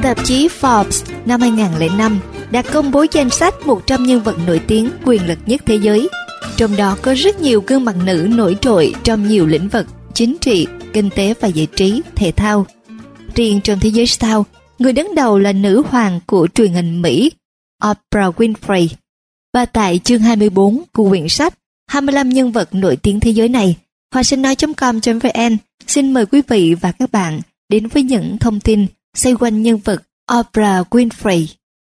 Tạp chí Forbes năm 2005 đã công bố danh sách 100 nhân vật nổi tiếng quyền lực nhất thế giới. Trong đó có rất nhiều gương mặt nữ nổi trội trong nhiều lĩnh vực chính trị, kinh tế và giải trí, thể thao. Riêng trong thế giới sao, người đứng đầu là nữ hoàng của truyền hình Mỹ, Oprah Winfrey. Và tại chương 24 của quyển sách 25 nhân vật nổi tiếng thế giới này, Hoa Sinh Nói.com.vn xin mời quý vị và các bạn đến với những thông tin xoay quanh nhân vật Oprah Winfrey.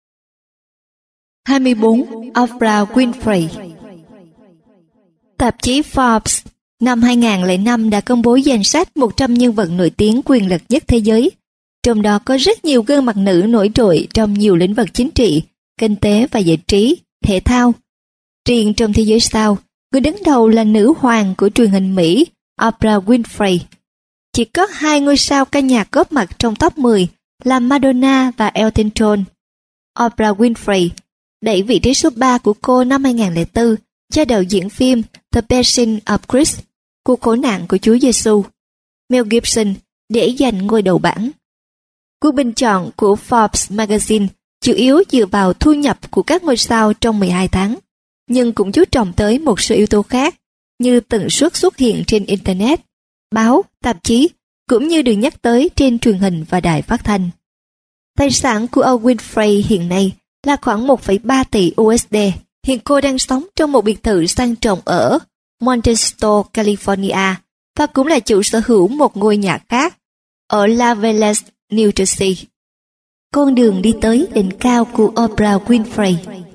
24. Oprah Winfrey. Tạp chí Forbes năm 2005 đã công bố danh sách 100 nhân vật nổi tiếng quyền lực nhất thế giới. Trong đó có rất nhiều gương mặt nữ nổi trội trong nhiều lĩnh vực chính trị, kinh tế và giải trí, thể thao. Riêng trong thế giới sao, người đứng đầu là nữ hoàng của truyền hình Mỹ, Oprah Winfrey. Chỉ có 2 ngôi sao ca nhạc góp mặt trong top 10 là Madonna và Elton John. Oprah Winfrey đẩy vị trí số 3 của cô năm 2004 cho đạo diễn phim The Passion of Christ, cuộc khổ nạn của Chúa Giêsu, Mel Gibson, để giành ngôi đầu bảng. Cuộc bình chọn của Forbes Magazine chủ yếu dựa vào thu nhập của các ngôi sao trong 12 tháng, nhưng cũng chú trọng tới một số yếu tố khác như tần suất xuất hiện trên Internet, báo, tạp chí, cũng như được nhắc tới trên truyền hình và đài phát thanh. Tài sản của ông Winfrey hiện nay là khoảng 1,3 tỷ USD. Hiện cô đang sống trong một biệt thự sang trọng ở Modesto, California, và cũng là chủ sở hữu một ngôi nhà khác ở La Vegas, New Jersey. Con đường đi tới đỉnh cao của Oprah Winfrey.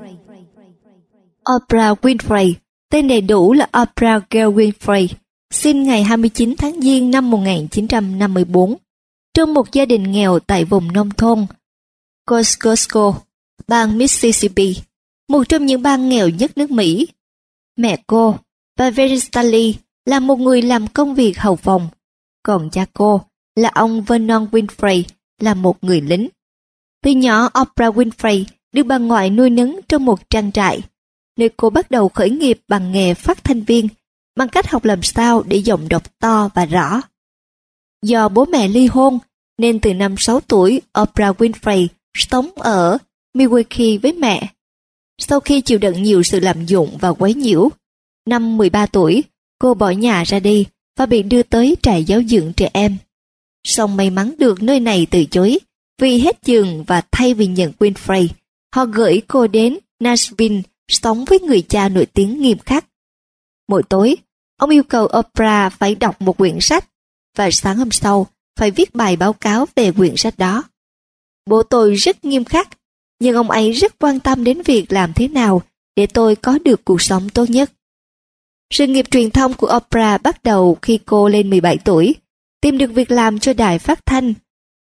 Oprah Winfrey, tên đầy đủ là Oprah Gail Winfrey, sinh ngày 29 tháng Giêng năm 1954, trong một gia đình nghèo tại vùng nông thôn Kosciuszko, bang Mississippi, một trong những bang nghèo nhất nước Mỹ. Mẹ cô, bà Veristali, là một người làm công việc hầu phòng, còn cha cô là ông Vernon Winfrey là một người lính. Từ nhỏ, Oprah Winfrey được bà ngoại nuôi nấng trong một trang trại, nơi cô bắt đầu khởi nghiệp bằng nghề phát thanh viên, bằng cách học làm sao để giọng đọc to và rõ. Do bố mẹ ly hôn, nên từ năm 6 tuổi, Oprah Winfrey sống ở Milwaukee với mẹ. Sau khi chịu đựng nhiều sự lạm dụng và quấy nhiễu, năm 13 tuổi, cô bỏ nhà ra đi và bị đưa tới trại giáo dưỡng trẻ em. Song may mắn được nơi này từ chối vì hết giường, và thay vì nhận Winfrey, họ gửi cô đến Nashville sống với người cha nổi tiếng nghiêm khắc. Mỗi tối, ông yêu cầu Oprah phải đọc một quyển sách, và sáng hôm sau phải viết bài báo cáo về quyển sách đó. Bố tôi rất nghiêm khắc, nhưng ông ấy rất quan tâm đến việc làm thế nào để tôi có được cuộc sống tốt nhất. Sự nghiệp truyền thông của Oprah bắt đầu khi cô lên 17 tuổi, tìm được việc làm cho đài phát thanh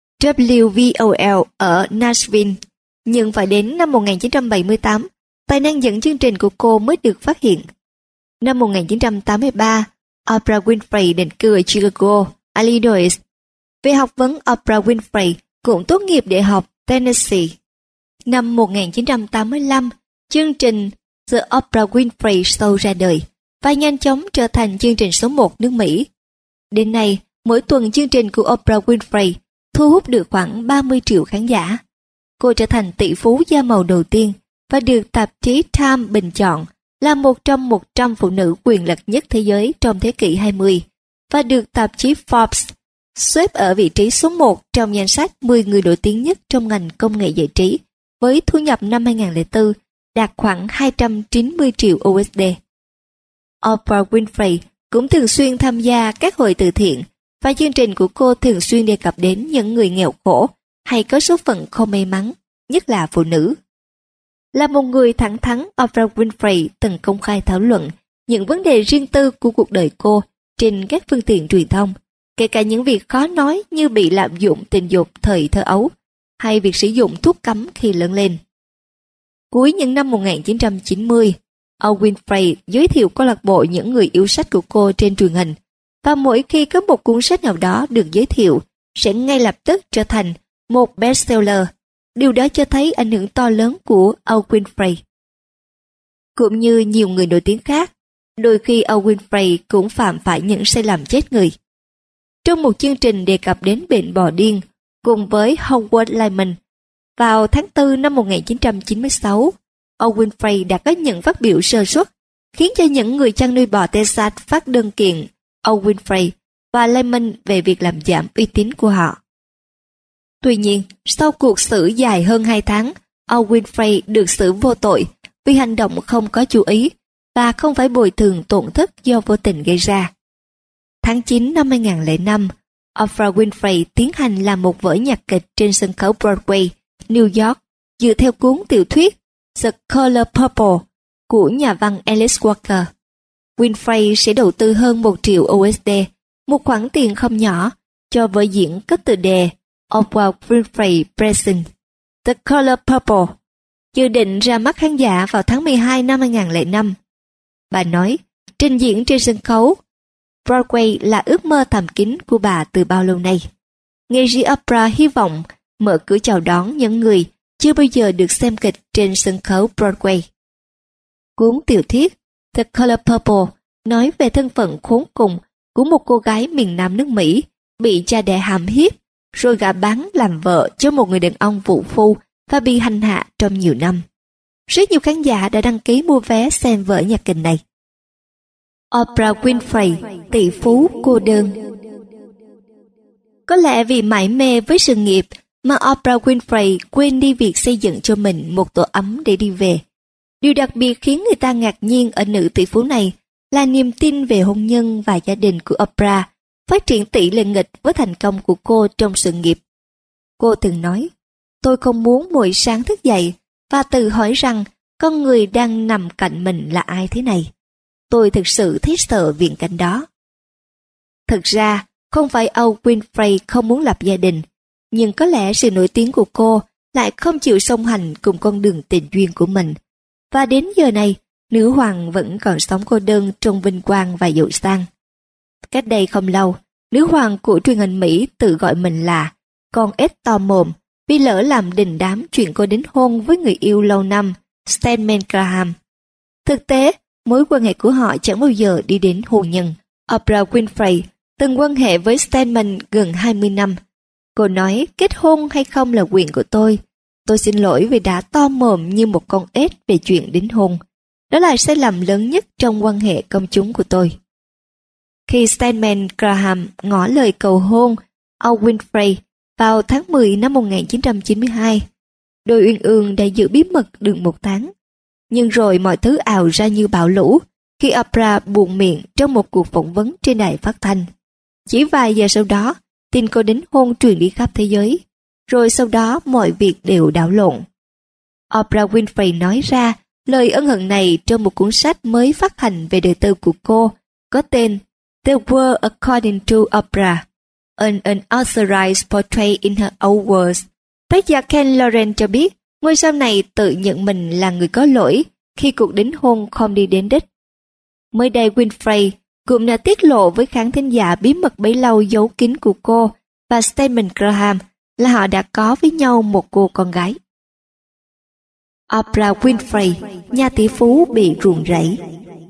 WVOL ở Nashville, nhưng phải đến năm 1978, tài năng dẫn chương trình của cô mới được phát hiện. Năm 1983, Oprah Winfrey định cư ở Chicago, Illinois. Về học vấn, Oprah Winfrey cũng tốt nghiệp Đại học Tennessee. Năm 1985, chương trình The Oprah Winfrey Show ra đời và nhanh chóng trở thành chương trình số 1 nước Mỹ. Đến nay, mỗi tuần chương trình của Oprah Winfrey thu hút được khoảng 30 triệu khán giả. Cô trở thành tỷ phú da màu đầu tiên và được tạp chí Time bình chọn là một trong 100 phụ nữ quyền lực nhất thế giới trong thế kỷ 20 và được tạp chí Forbes xếp ở vị trí số 1 trong danh sách 10 người nổi tiếng nhất trong ngành công nghệ giải trí, với thu nhập năm 2004 đạt khoảng 290 triệu USD. Oprah Winfrey cũng thường xuyên tham gia các hội từ thiện, và chương trình của cô thường xuyên đề cập đến những người nghèo khổ hay có số phận không may mắn, nhất là phụ nữ. Là một người thẳng thắn, Oprah Winfrey từng công khai thảo luận những vấn đề riêng tư của cuộc đời cô trên các phương tiện truyền thông, kể cả những việc khó nói như bị lạm dụng tình dục thời thơ ấu hay việc sử dụng thuốc cấm khi lớn lên. Cuối những năm 1990, ông Winfrey giới thiệu câu lạc bộ những người yêu sách của cô trên truyền hình, và mỗi khi có một cuốn sách nào đó được giới thiệu sẽ ngay lập tức trở thành một bestseller. Điều đó cho thấy ảnh hưởng to lớn của ông Winfrey. Cũng như nhiều người nổi tiếng khác, đôi khi ông Winfrey cũng phạm phải những sai lầm chết người. Trong một chương trình đề cập đến bệnh bò điên, cùng với Howard Lyman. Vào tháng 4 năm 1996, ông Winfrey đã có những phát biểu sơ suất, khiến cho những người chăn nuôi bò Texas phát đơn kiện ông Winfrey và Lyman về việc làm giảm uy tín của họ. Tuy nhiên, sau cuộc xử dài hơn 2 tháng, ông Winfrey được xử vô tội vì hành động không có chú ý và không phải bồi thường tổn thất do vô tình gây ra. Tháng 9 năm 2005, Oprah Winfrey tiến hành làm một vở nhạc kịch trên sân khấu Broadway, New York, dựa theo cuốn tiểu thuyết The Color Purple của nhà văn Alice Walker. Winfrey sẽ đầu tư hơn 1 triệu USD, một khoản tiền không nhỏ, cho vở diễn có tựa đề Oprah Winfrey Presents The Color Purple, dự định ra mắt khán giả vào tháng 12 năm 2005. Bà nói, trình diễn trên sân khấu Broadway là ước mơ thầm kín của bà từ bao lâu nay. Nghệ sĩ Oprah hy vọng mở cửa chào đón những người chưa bao giờ được xem kịch trên sân khấu Broadway. Cuốn tiểu thuyết The Color Purple nói về thân phận khốn cùng của một cô gái miền Nam nước Mỹ bị cha đẻ hãm hiếp, rồi gả bán làm vợ cho một người đàn ông vũ phu và bị hành hạ trong nhiều năm. Rất nhiều khán giả đã đăng ký mua vé xem vở nhạc kịch này. Oprah Winfrey, tỷ phú cô đơn. Có lẽ vì mải mê với sự nghiệp mà Oprah Winfrey quên đi việc xây dựng cho mình một tổ ấm để đi về. Điều đặc biệt khiến người ta ngạc nhiên ở nữ tỷ phú này là niềm tin về hôn nhân và gia đình của Oprah phát triển tỷ lệ nghịch với thành công của cô trong sự nghiệp. Cô từng nói, tôi không muốn mỗi sáng thức dậy và tự hỏi rằng con người đang nằm cạnh mình là ai thế này. Tôi thực sự thấy sợ viễn cảnh đó. Thực ra, không phải ông Winfrey không muốn lập gia đình, nhưng có lẽ sự nổi tiếng của cô lại không chịu song hành cùng con đường tình duyên của mình. Và đến giờ này, nữ hoàng vẫn còn sống cô đơn trong vinh quang và giàu sang. Cách đây không lâu, nữ hoàng của truyền hình Mỹ tự gọi mình là con ếch to mồm vì lỡ làm đình đám chuyện cô đính hôn với người yêu lâu năm Stedman Graham. Thực tế, mối quan hệ của họ chẳng bao giờ đi đến hôn nhân. Oprah Winfrey từng quan hệ với Stedman gần 20 năm. Cô nói kết hôn hay không là quyền của tôi. Tôi xin lỗi vì đã to mồm như một con ếch về chuyện đính hôn. Đó là sai lầm lớn nhất trong quan hệ công chúng của tôi. Khi Stedman Graham ngỏ lời cầu hôn ông Winfrey vào tháng 10 năm 1992, đôi uyên ương đã giữ bí mật được 1 tháng. Nhưng rồi mọi thứ ào ra như bão lũ khi Oprah buột miệng trong một cuộc phỏng vấn trên đài phát thanh. Chỉ vài giờ sau đó, tin cô đính hôn truyền đi khắp thế giới. Rồi sau đó mọi việc đều đảo lộn. Oprah Winfrey nói ra lời ân hận này trong một cuốn sách mới phát hành về đời tư của cô, có tên The World According to Oprah, an unauthorized portrait in her own words. Tác giả Ken Loren cho biết, ngôi sao này tự nhận mình là người có lỗi khi cuộc đính hôn không đi đến đích. Mới đây Winfrey cũng đã tiết lộ với khán thính giả bí mật bấy lâu giấu kín của cô và Stedman Graham là họ đã có với nhau một cô con gái. Oprah Winfrey, nhà tỷ phú bị ruồng rẫy.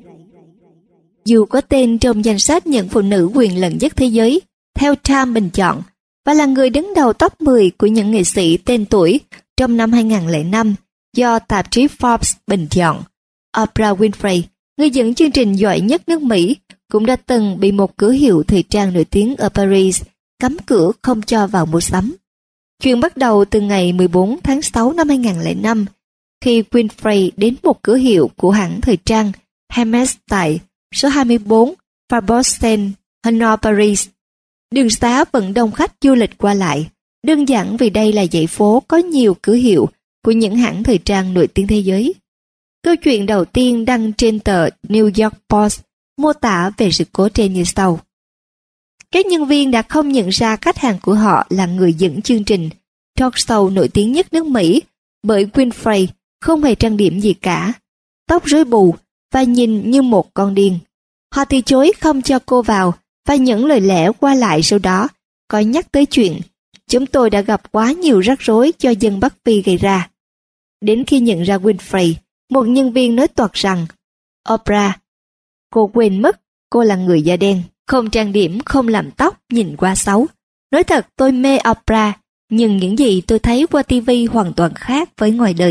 Dù có tên trong danh sách những phụ nữ quyền lực nhất thế giới theo Time bình chọn và là người đứng đầu top 10 của những nghệ sĩ tên tuổi trong năm 2005 do tạp chí Forbes bình chọn, Oprah Winfrey, người dẫn chương trình giỏi nhất nước Mỹ, cũng đã từng bị một cửa hiệu thời trang nổi tiếng ở Paris cấm cửa không cho vào mua sắm. Chuyện bắt đầu từ ngày 14 tháng 6 năm 2005, khi Winfrey đến một cửa hiệu của hãng thời trang Hermès tại số 24 Faubourg Saint-Honoré, Paris. Đường xá vẫn đông khách du lịch qua lại, đơn giản vì đây là dãy phố có nhiều cửa hiệu của những hãng thời trang nổi tiếng thế giới. Câu chuyện đầu tiên đăng trên tờ New York Post mô tả về sự cố trên như sau. Các nhân viên đã không nhận ra khách hàng của họ là người dẫn chương trình talk show nổi tiếng nhất nước Mỹ, bởi Winfrey không hề trang điểm gì cả, tóc rối bù và nhìn như một con điên. Họ từ chối không cho cô vào và những lời lẽ qua lại sau đó có nhắc tới chuyện chúng tôi đã gặp quá nhiều rắc rối do dân Bắc Phi gây ra. Đến khi nhận ra Winfrey, một nhân viên nói toạc rằng Oprah, cô quên mất cô là người da đen, không trang điểm, không làm tóc, nhìn quá xấu. Nói thật tôi mê Oprah, nhưng những gì tôi thấy qua TV hoàn toàn khác với ngoài đời.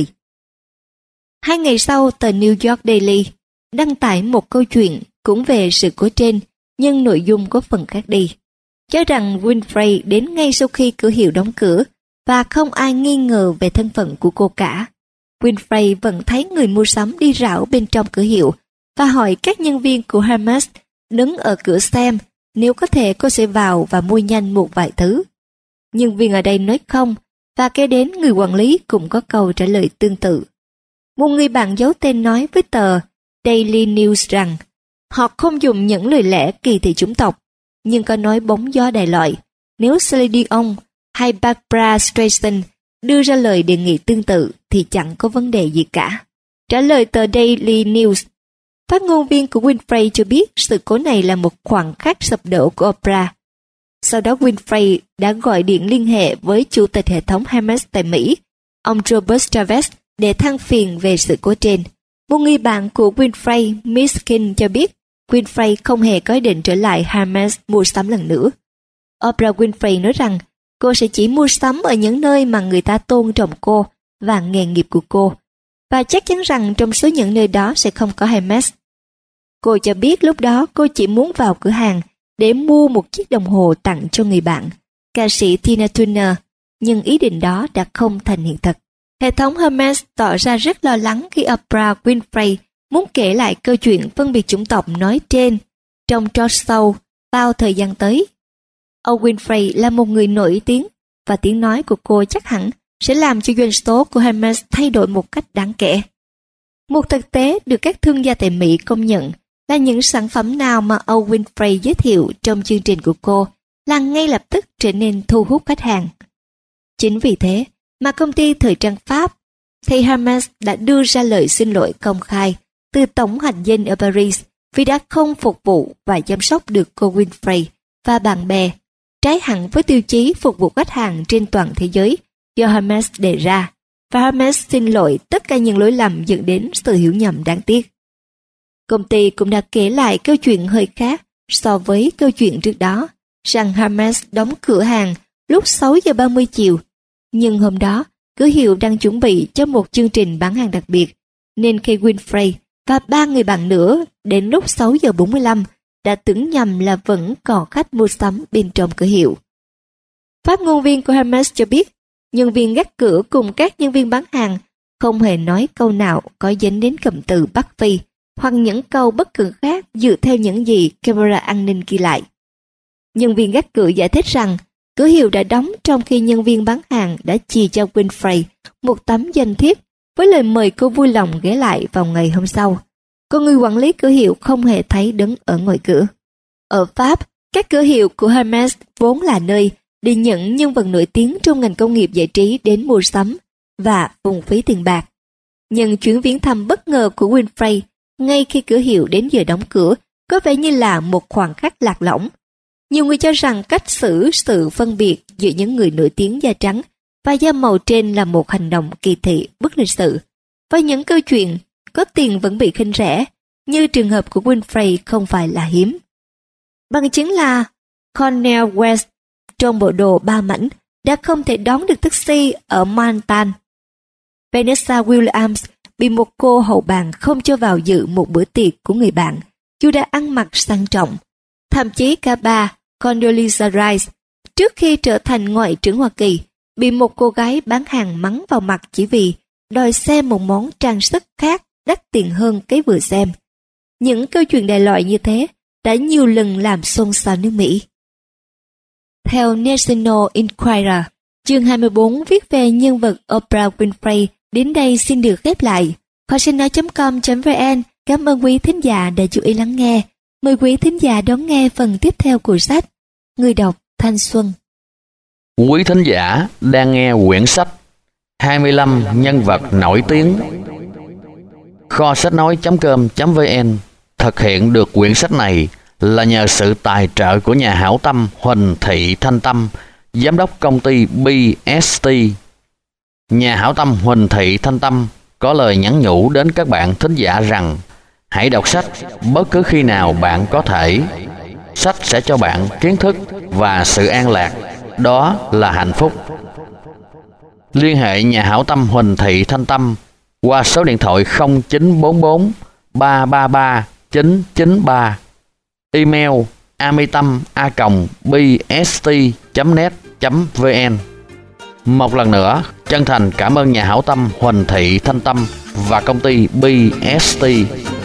2 ngày sau, tờ New York Daily đăng tải một câu chuyện cũng về sự cố trên, nhưng nội dung có phần khác đi. Cho rằng Winfrey đến ngay sau khi cửa hiệu đóng cửa và không ai nghi ngờ về thân phận của cô cả. Winfrey vẫn thấy người mua sắm đi rảo bên trong cửa hiệu và hỏi các nhân viên của Hermes đứng ở cửa xem nếu có thể cô sẽ vào và mua nhanh một vài thứ. Nhân viên ở đây nói không, và kế đến người quản lý cũng có câu trả lời tương tự. Một người bạn giấu tên nói với tờ Daily News rằng họ không dùng những lời lẽ kỳ thị chủng tộc, nhưng có nói bóng gió đại loại. Nếu Celine Dion hay Barbra Streisand đưa ra lời đề nghị tương tự thì chẳng có vấn đề gì cả. Trả lời tờ Daily News, phát ngôn viên của Winfrey cho biết sự cố này là một khoảnh khắc sụp đổ của opera. Sau đó Winfrey đã gọi điện liên hệ với chủ tịch hệ thống Hermes tại Mỹ, ông Robert Chavez, để than phiền về sự cố trên. Một người bạn của Winfrey, Miss King, cho biết Winfrey không hề có ý định trở lại Hermes mua sắm lần nữa. Oprah Winfrey nói rằng cô sẽ chỉ mua sắm ở những nơi mà người ta tôn trọng cô và nghề nghiệp của cô, và chắc chắn rằng trong số những nơi đó sẽ không có Hermes. Cô cho biết lúc đó cô chỉ muốn vào cửa hàng để mua một chiếc đồng hồ tặng cho người bạn, ca sĩ Tina Turner, nhưng ý định đó đã không thành hiện thực. Hệ thống Hermes tỏ ra rất lo lắng khi Oprah Winfrey muốn kể lại câu chuyện phân biệt chủng tộc nói trên trong talk show vào thời gian tới. Ông Winfrey là một người nổi tiếng và tiếng nói của cô chắc hẳn sẽ làm cho doanh số của Hermes thay đổi một cách đáng kể. Một thực tế được các thương gia tại Mỹ công nhận là những sản phẩm nào mà ông Winfrey giới thiệu trong chương trình của cô là ngay lập tức trở nên thu hút khách hàng. Chính vì thế mà công ty thời trang Pháp thì Hermes đã đưa ra lời xin lỗi công khai từ tổng hành dinh ở Paris vì đã không phục vụ và chăm sóc được cô Winfrey và bạn bè, trái hẳn với tiêu chí phục vụ khách hàng trên toàn thế giới do Hermes đề ra, và Hermes xin lỗi tất cả những lỗi lầm dẫn đến sự hiểu nhầm đáng tiếc. Công ty cũng đã kể lại câu chuyện hơi khác so với câu chuyện trước đó, rằng Hermes đóng cửa hàng lúc 6 giờ 30 chiều, nhưng hôm đó cửa hiệu đang chuẩn bị cho một chương trình bán hàng đặc biệt, nên khi Winfrey và 3 người bạn nữa đến lúc 6 giờ 45 đã tưởng nhầm là vẫn còn khách mua sắm bên trong cửa hiệu. Phát ngôn viên của Hermes cho biết, nhân viên gác cửa cùng các nhân viên bán hàng không hề nói câu nào có dính đến cụm từ Bắc Phi hoặc những câu bất cần khác dựa theo những gì camera an ninh ghi lại. Nhân viên gác cửa giải thích rằng cửa hiệu đã đóng trong khi nhân viên bán hàng đã chì cho Winfrey một tấm danh thiếp với lời mời cô vui lòng ghé lại vào ngày hôm sau. Còn người quản lý cửa hiệu không hề thấy đứng ở ngoài cửa. Ở Pháp, các cửa hiệu của Hermes vốn là nơi để những nhân vật nổi tiếng trong ngành công nghiệp giải trí đến mua sắm và vùng phí tiền bạc. Nhưng chuyến viếng thăm bất ngờ của Winfrey ngay khi cửa hiệu đến giờ đóng cửa có vẻ như là một khoảnh khắc lạc lõng. Nhiều người cho rằng cách xử sự phân biệt giữa những người nổi tiếng da trắng và da màu trên là một hành động kỳ thị bất lịch sự, và những câu chuyện có tiền vẫn bị khinh rẻ, như trường hợp của Winfrey không phải là hiếm. Bằng chứng là Cornel West trong bộ đồ 3 mảnh đã không thể đón được taxi ở Manhattan. Vanessa Williams bị một cô hậu bàn không cho vào dự một bữa tiệc của người bạn, dù đã ăn mặc sang trọng. Thậm chí cả bà Condoleezza Rice, trước khi trở thành ngoại trưởng Hoa Kỳ, bị một cô gái bán hàng mắng vào mặt chỉ vì đòi xem một món trang sức khác đắt tiền hơn cái vừa xem. Những câu chuyện đại loại như thế đã nhiều lần làm xôn xao nước Mỹ. Theo National Enquirer, chương 24 viết về nhân vật Oprah Winfrey đến đây xin được khép lại. Kho sách nói.com.vn cảm ơn quý thính giả đã chú ý lắng nghe. Mời quý thính giả đón nghe phần tiếp theo của sách. Người đọc Thanh Xuân. Quý thính giả đang nghe quyển sách 25 nhân vật nổi tiếng. Kho sách nói.com.vn thực hiện được quyển sách này là nhờ sự tài trợ của nhà hảo tâm Huỳnh Thị Thanh Tâm, giám đốc công ty BST. Nhà hảo tâm Huỳnh Thị Thanh Tâm có lời nhắn nhủ đến các bạn thính giả rằng hãy đọc sách bất cứ khi nào bạn có thể. Sách sẽ cho bạn kiến thức và sự an lạc, đó là hạnh phúc. Liên hệ nhà hảo tâm Huỳnh Thị Thanh Tâm qua số điện thoại 0944 333 993, email amitam@bst.net.vn. Một lần nữa, chân thành cảm ơn nhà hảo tâm Huỳnh Thị Thanh Tâm và công ty BST.